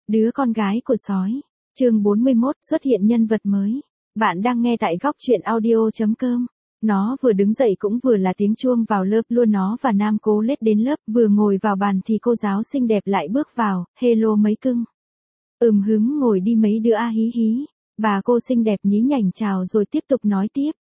Đứa con gái của sói. Chương 41, xuất hiện nhân vật mới. Bạn đang nghe tại góc truyện audio.com. Nó vừa đứng dậy cũng vừa là tiếng chuông vào lớp luôn. Nó và Nam Cố lết đến lớp, vừa ngồi vào bàn thì cô giáo xinh đẹp lại bước vào. Hello mấy cưng. Ngồi đi mấy đứa hí hí. Bà cô xinh đẹp nhí nhảnh chào rồi tiếp tục nói tiếp.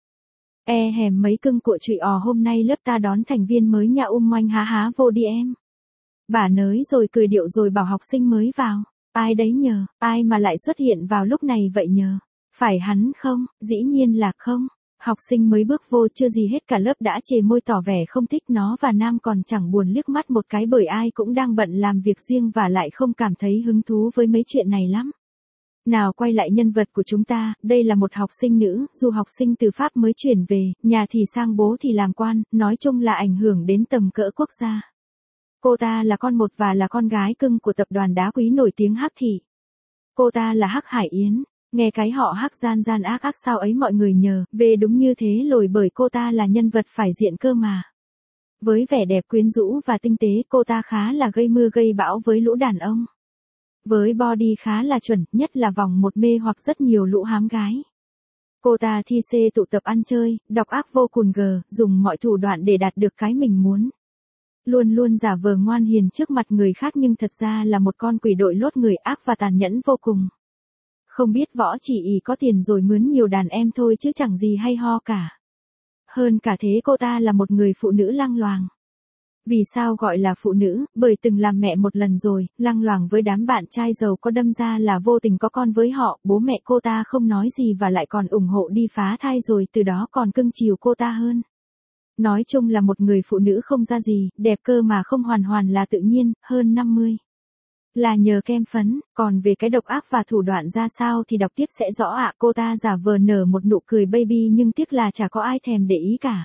Mấy cưng của chị hôm nay lớp ta đón thành viên mới nha, oanh há vô đi em. Bà nới rồi cười điệu rồi bảo học sinh mới vào. Ai đấy nhờ, ai mà lại xuất hiện vào lúc này vậy nhờ? Phải hắn không? Dĩ nhiên là không. Học sinh mới bước vô chưa gì hết cả lớp đã chề môi tỏ vẻ không thích nó và Nam còn chẳng buồn liếc mắt một cái bởi ai cũng đang bận làm việc riêng và lại không cảm thấy hứng thú với mấy chuyện này lắm. Nào quay lại nhân vật của chúng ta, đây là một học sinh nữ, du học sinh từ Pháp mới chuyển về, nhà thì sang bố thì làm quan, nói chung là ảnh hưởng đến tầm cỡ quốc gia. Cô ta là con một và là con gái cưng của tập đoàn đá quý nổi tiếng Hắc Thị. Cô ta là Hắc Hải Yến, nghe cái họ Hắc gian ác ác sao ấy mọi người nhờ, về đúng như thế lồi bởi cô ta là nhân vật phải diện cơ mà. Với vẻ đẹp quyến rũ và tinh tế cô ta khá là gây mưa gây bão với lũ đàn ông. Với body khá là chuẩn, nhất là vòng một mê hoặc rất nhiều lũ hám gái. Cô ta thi xê tụ tập ăn chơi, độc ác vô cùng dùng mọi thủ đoạn để đạt được cái mình muốn. Luôn luôn giả vờ ngoan hiền trước mặt người khác nhưng thật ra là một con quỷ đội lốt người ác và tàn nhẫn vô cùng. Không biết võ chỉ ý có tiền rồi mướn nhiều đàn em thôi chứ chẳng gì hay ho cả. Hơn cả thế cô ta là một người phụ nữ lăng loàng. Vì sao gọi là phụ nữ? Bởi từng làm mẹ một lần rồi, lăng loàng với đám bạn trai giàu có đâm ra là vô tình có con với họ, bố mẹ cô ta không nói gì và lại còn ủng hộ đi phá thai rồi từ đó còn cưng chiều cô ta hơn. Nói chung là một người phụ nữ không ra gì, đẹp cơ mà không hoàn là tự nhiên, hơn 50. Là nhờ kem phấn, còn về cái độc ác và thủ đoạn ra sao thì đọc tiếp sẽ rõ ạ. Cô ta giả vờ nở một nụ cười baby nhưng tiếc là chả có ai thèm để ý cả.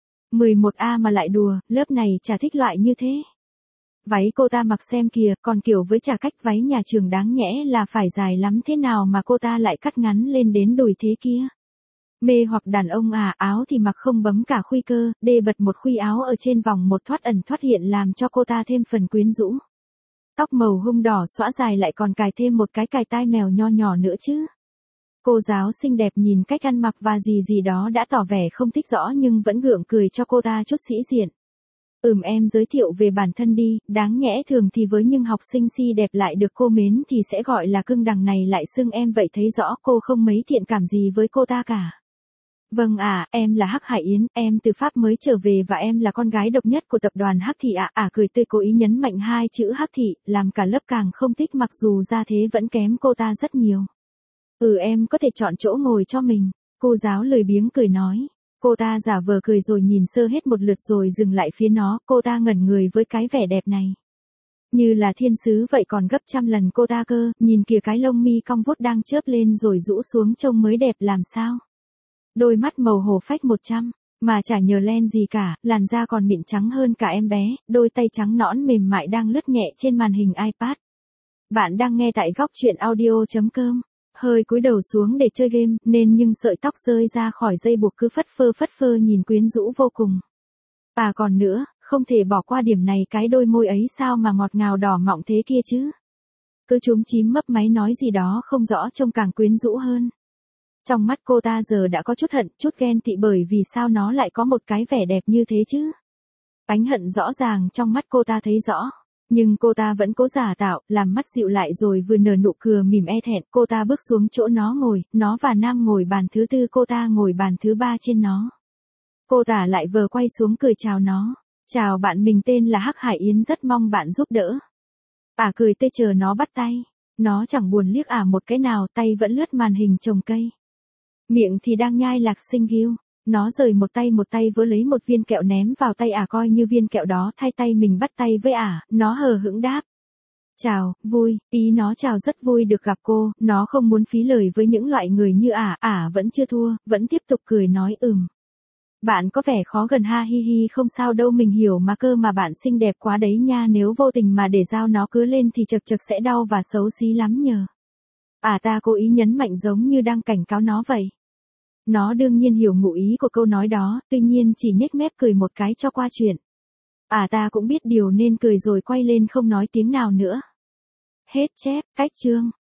11A mà lại đùa, lớp này chả thích loại như thế. Váy cô ta mặc xem kìa, còn kiểu với chả cách váy nhà trường đáng nhẽ là phải dài lắm thế nào mà cô ta lại cắt ngắn lên đến đùi thế kia. Mê hoặc đàn ông áo thì mặc không bấm cả khuy cơ, đê bật một khuy áo ở trên vòng một thoát ẩn thoát hiện làm cho cô ta thêm phần quyến rũ. Tóc màu hung đỏ xõa dài lại còn cài thêm một cái cài tai mèo nho nhỏ nữa chứ. Cô giáo xinh đẹp nhìn cách ăn mặc và gì đó đã tỏ vẻ không thích rõ nhưng vẫn gượng cười cho cô ta chút sĩ diện. Em giới thiệu về bản thân đi, đáng nhẽ thường thì với những học sinh xinh đẹp lại được cô mến thì sẽ gọi là cưng, đằng này lại xưng em vậy thấy rõ cô không mấy thiện cảm gì với cô ta cả. Vâng em là Hắc Hải Yến, em từ Pháp mới trở về và em là con gái độc nhất của tập đoàn Hắc Thị cười tươi cố ý nhấn mạnh hai chữ Hắc Thị, làm cả lớp càng không thích mặc dù ra thế vẫn kém cô ta rất nhiều. Em có thể chọn chỗ ngồi cho mình, cô giáo lười biếng cười nói. Cô ta giả vờ cười rồi nhìn sơ hết một lượt rồi dừng lại phía nó, cô ta ngẩn người với cái vẻ đẹp này. Như là thiên sứ vậy còn gấp trăm lần cô ta cơ, nhìn kìa cái lông mi cong vút đang chớp lên rồi rũ xuống trông mới đẹp làm sao. Đôi mắt màu hồ phách 100, mà chả nhờ len gì cả, làn da còn mịn trắng hơn cả em bé, đôi tay trắng nõn mềm mại đang lướt nhẹ trên màn hình iPad. Bạn đang nghe tại góc truyện audio.com. Hơi cúi đầu xuống để chơi game, nên nhưng sợi tóc rơi ra khỏi dây buộc cứ phất phơ nhìn quyến rũ vô cùng. Còn nữa, không thể bỏ qua điểm này, cái đôi môi ấy sao mà ngọt ngào đỏ mọng thế kia chứ. Cứ chúm chím mấp máy nói gì đó không rõ trông càng quyến rũ hơn. Trong mắt cô ta giờ đã có chút hận, chút ghen tị bởi vì sao nó lại có một cái vẻ đẹp như thế chứ. Ánh hận rõ ràng trong mắt cô ta thấy rõ. Nhưng cô ta vẫn cố giả tạo, làm mắt dịu lại rồi vừa nở nụ cười mỉm thẹn, cô ta bước xuống chỗ nó ngồi, nó và Nam ngồi bàn thứ tư, cô ta ngồi bàn thứ ba trên nó. Cô ta lại vừa quay xuống cười chào nó. Chào bạn, mình tên là Hắc Hải Yến, rất mong bạn giúp đỡ. Cười tê chờ nó bắt tay. Nó chẳng buồn liếc một cái nào, tay vẫn lướt màn hình trồng cây. Miệng thì đang nhai lạc sinh ghiêu. Nó rời một tay vớ lấy một viên kẹo ném vào tay coi như viên kẹo đó thay tay mình bắt tay với nó hờ hững đáp. Chào, vui, ý nó chào rất vui được gặp cô, nó không muốn phí lời với những loại người như vẫn chưa thua, vẫn tiếp tục cười nói Bạn có vẻ khó gần ha hi hi, không sao đâu, mình hiểu mà cơ mà bạn xinh đẹp quá đấy nha, nếu vô tình mà để dao nó cứa lên thì chật sẽ đau và xấu xí lắm nhờ. Ta cố ý nhấn mạnh giống như đang cảnh cáo nó vậy. Nó đương nhiên hiểu ngụ ý của câu nói đó, tuy nhiên chỉ nhếch mép cười một cái cho qua chuyện. Ta cũng biết điều nên cười rồi quay lên không nói tiếng nào nữa. Hết chép, cách chương.